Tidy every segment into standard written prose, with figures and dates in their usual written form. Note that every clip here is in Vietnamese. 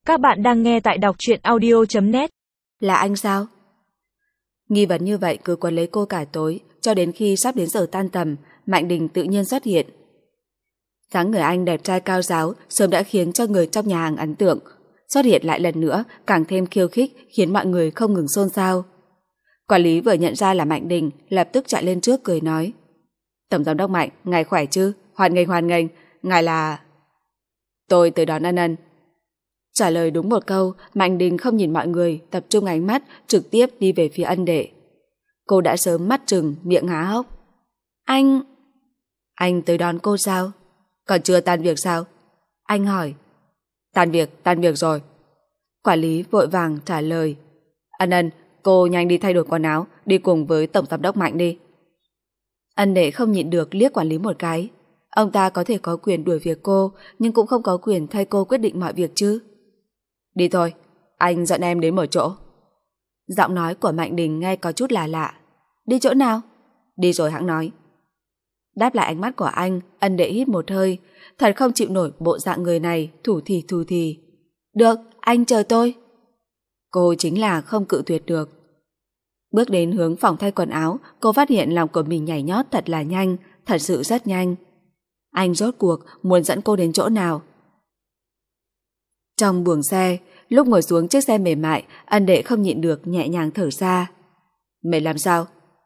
Các bạn đang nghe tại đọc truyện audio.net. Là anh sao? Nghi vấn như vậy cứ quấn lấy cô cả tối, cho đến khi sắp đến giờ tan tầm, Mạnh Đình tự nhiên xuất hiện. Dáng người anh đẹp trai cao ráo sớm đã khiến cho người trong nhà hàng ấn tượng. Xuất hiện lại lần nữa càng thêm khiêu khích, khiến mọi người không ngừng xôn xao. Quản lý vừa nhận ra là Mạnh Đình, lập tức chạy lên trước cười nói: "Tổng giám đốc Mạnh, ngài khỏe chứ? Hoan nghênh, ngài là..." "Tôi tới đón Ân Ân." Trả lời đúng một câu, Mạnh Đình không nhìn mọi người, tập trung ánh mắt trực tiếp đi về phía Ân Đệ. Cô đã sớm mắt trừng, miệng há hốc. Anh tới đón cô sao? Còn chưa tan việc sao?" Anh hỏi. Tan việc rồi." Quản lý vội vàng trả lời. "Ân Ân, cô nhanh đi thay đổi quần áo, đi cùng với tổng giám đốc Mạnh đi." Ân Đệ không nhịn được liếc quản lý một cái. Ông ta có thể có quyền đuổi việc cô, nhưng cũng không có quyền thay cô quyết định mọi việc chứ. "Đi thôi, anh dẫn em đến một chỗ." Giọng nói của Mạnh Đình nghe có chút là lạ. "Đi chỗ nào?" "Đi rồi hẵng nói." Đáp lại ánh mắt của anh, Ân Đệ hít một hơi. Thật không chịu nổi bộ dạng người này, thủ thì. "Được, anh chờ tôi." Cô chính là không cự tuyệt được. Bước đến hướng phòng thay quần áo, cô phát hiện lòng của mình nhảy nhót thật là nhanh, thật sự rất nhanh. Anh rốt cuộc muốn dẫn cô đến chỗ nào? Trong buồng xe, lúc ngồi xuống chiếc xe mềm mại, Ân Đệ không nhịn được nhẹ nhàng thở ra. "Mệt làm sao?"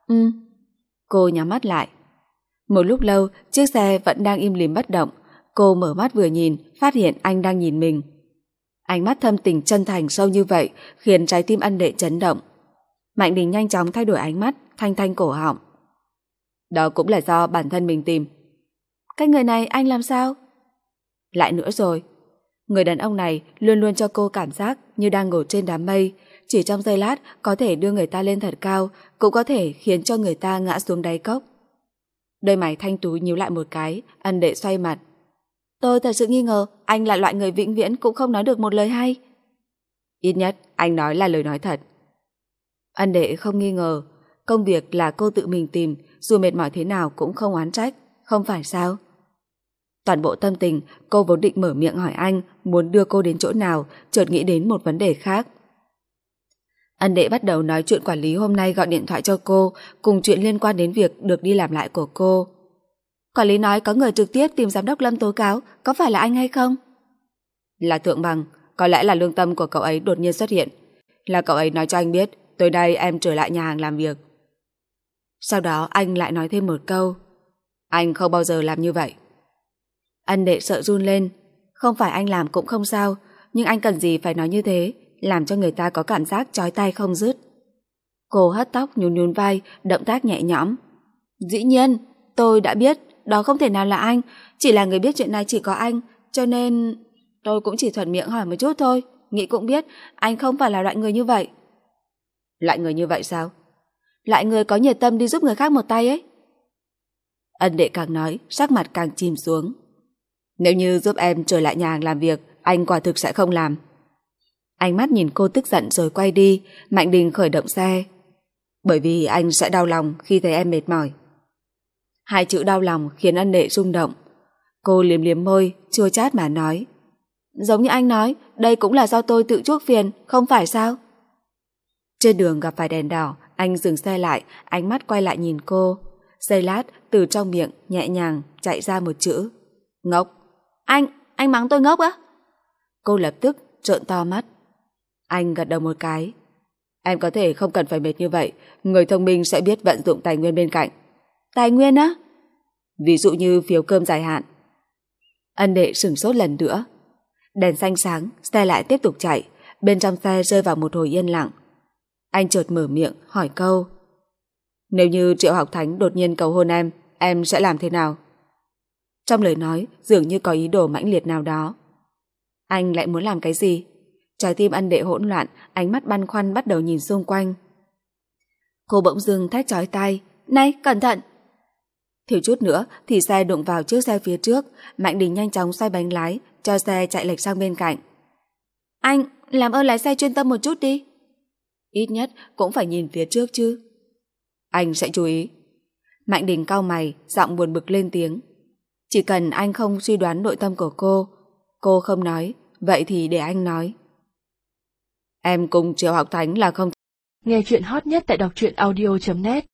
Cô nhắm mắt lại. Một lúc lâu, chiếc xe vẫn đang im lìm bất động. Cô mở mắt vừa nhìn, phát hiện anh đang nhìn mình. Ánh mắt thâm tình chân thành sâu như vậy khiến trái tim Ân Đệ chấn động. Mạnh Đình nhanh chóng thay đổi ánh mắt, thanh cổ họng. "Đó cũng là do bản thân mình tìm." "Cái người này anh làm sao?" "Lại nữa rồi." Người đàn ông này luôn luôn cho cô cảm giác như đang ngồi trên đám mây, chỉ trong giây lát có thể đưa người ta lên thật cao, cũng có thể khiến cho người ta ngã xuống đáy cốc. Đôi mày thanh tú nhíu lại một cái, Ân Đệ xoay mặt. "Tôi thật sự nghi ngờ anh là loại người vĩnh viễn cũng không nói được một lời hay." "Ít nhất anh nói là lời nói thật." Ân Đệ không nghi ngờ. Công việc là cô tự mình tìm, dù mệt mỏi thế nào cũng không oán trách, không phải sao? Toàn bộ tâm tình, cô vốn định mở miệng hỏi anh muốn đưa cô đến chỗ nào, chợt nghĩ đến một vấn đề khác. Ân Đệ bắt đầu nói chuyện quản lý hôm nay gọi điện thoại cho cô, cùng chuyện liên quan đến việc được đi làm lại của cô. "Quản lý nói có người trực tiếp tìm giám đốc Lâm tố cáo, có phải là anh hay không?" "Là Thượng Bằng, có lẽ là lương tâm của cậu ấy đột nhiên xuất hiện. Là cậu ấy nói cho anh biết tối nay em trở lại nhà hàng làm việc." Sau đó anh lại nói thêm một câu. "Anh không bao giờ làm như vậy." Ân Đệ sợ run lên. Không phải anh làm cũng không sao, nhưng anh cần gì phải nói như thế, làm cho người ta có cảm giác chói tai không dứt. Cô hất tóc nhún vai, động tác nhẹ nhõm. "Dĩ nhiên, tôi đã biết, đó không thể nào là anh, chỉ là người biết chuyện này chỉ có anh, cho nên tôi cũng chỉ thuận miệng hỏi một chút thôi, nghĩ cũng biết anh không phải là loại người như vậy." "Loại người như vậy sao?" "Loại người có nhiệt tâm đi giúp người khác một tay ấy." Ân Đệ càng nói, sắc mặt càng chìm xuống. "Nếu như giúp em trở lại nhà hàng làm việc, anh quả thực sẽ không làm." Ánh mắt nhìn cô tức giận rồi quay đi. Mạnh Đình khởi động xe. "Bởi vì anh sẽ đau lòng khi thấy em mệt mỏi." Hai chữ đau lòng khiến Ân Đệ rung động. Cô liếm môi, chua chát mà nói. "Giống như anh nói, đây cũng là do tôi tự chuốc phiền, không phải sao?" Trên đường gặp phải đèn đỏ, anh dừng xe lại, ánh mắt quay lại nhìn cô. Giây lát, từ trong miệng nhẹ nhàng chạy ra một chữ: "Ngốc." Anh mắng tôi ngốc á?" Cô lập tức trợn to mắt. Anh gật đầu một cái. "Em có thể không cần phải mệt như vậy, người thông minh sẽ biết vận dụng tài nguyên bên cạnh." "Tài nguyên á?" "Ví dụ như phiếu cơm dài hạn." Ân Đệ sửng sốt lần nữa. Đèn xanh sáng, xe lại tiếp tục chạy. Bên trong xe rơi vào một hồi yên lặng. Anh chợt mở miệng hỏi câu: "Nếu như Triệu Học Thánh đột nhiên cầu hôn em sẽ làm thế nào?" Trong lời nói dường như có ý đồ mãnh liệt nào đó. Anh lại muốn làm cái gì? Trái tim Ân Đệ hỗn loạn, ánh mắt băn khoăn bắt đầu nhìn xung quanh. Cô bỗng dưng thét chói tai: "Này, cẩn thận!" Thiếu chút nữa thì xe đụng vào chiếc xe phía trước. Mạnh Đình nhanh chóng xoay bánh lái, cho xe chạy lệch sang bên cạnh. "Anh, làm ơn lái xe chuyên tâm một chút đi." "Ít nhất cũng phải nhìn phía trước chứ." "Anh sẽ chú ý." Mạnh Đình cau mày, giọng buồn bực lên tiếng. Chỉ cần anh không suy đoán nội tâm của cô không nói, vậy thì để anh nói. Em cùng Triệu Học Thánh là không. Nghe chuyện hot nhất tại đọc truyện audio.net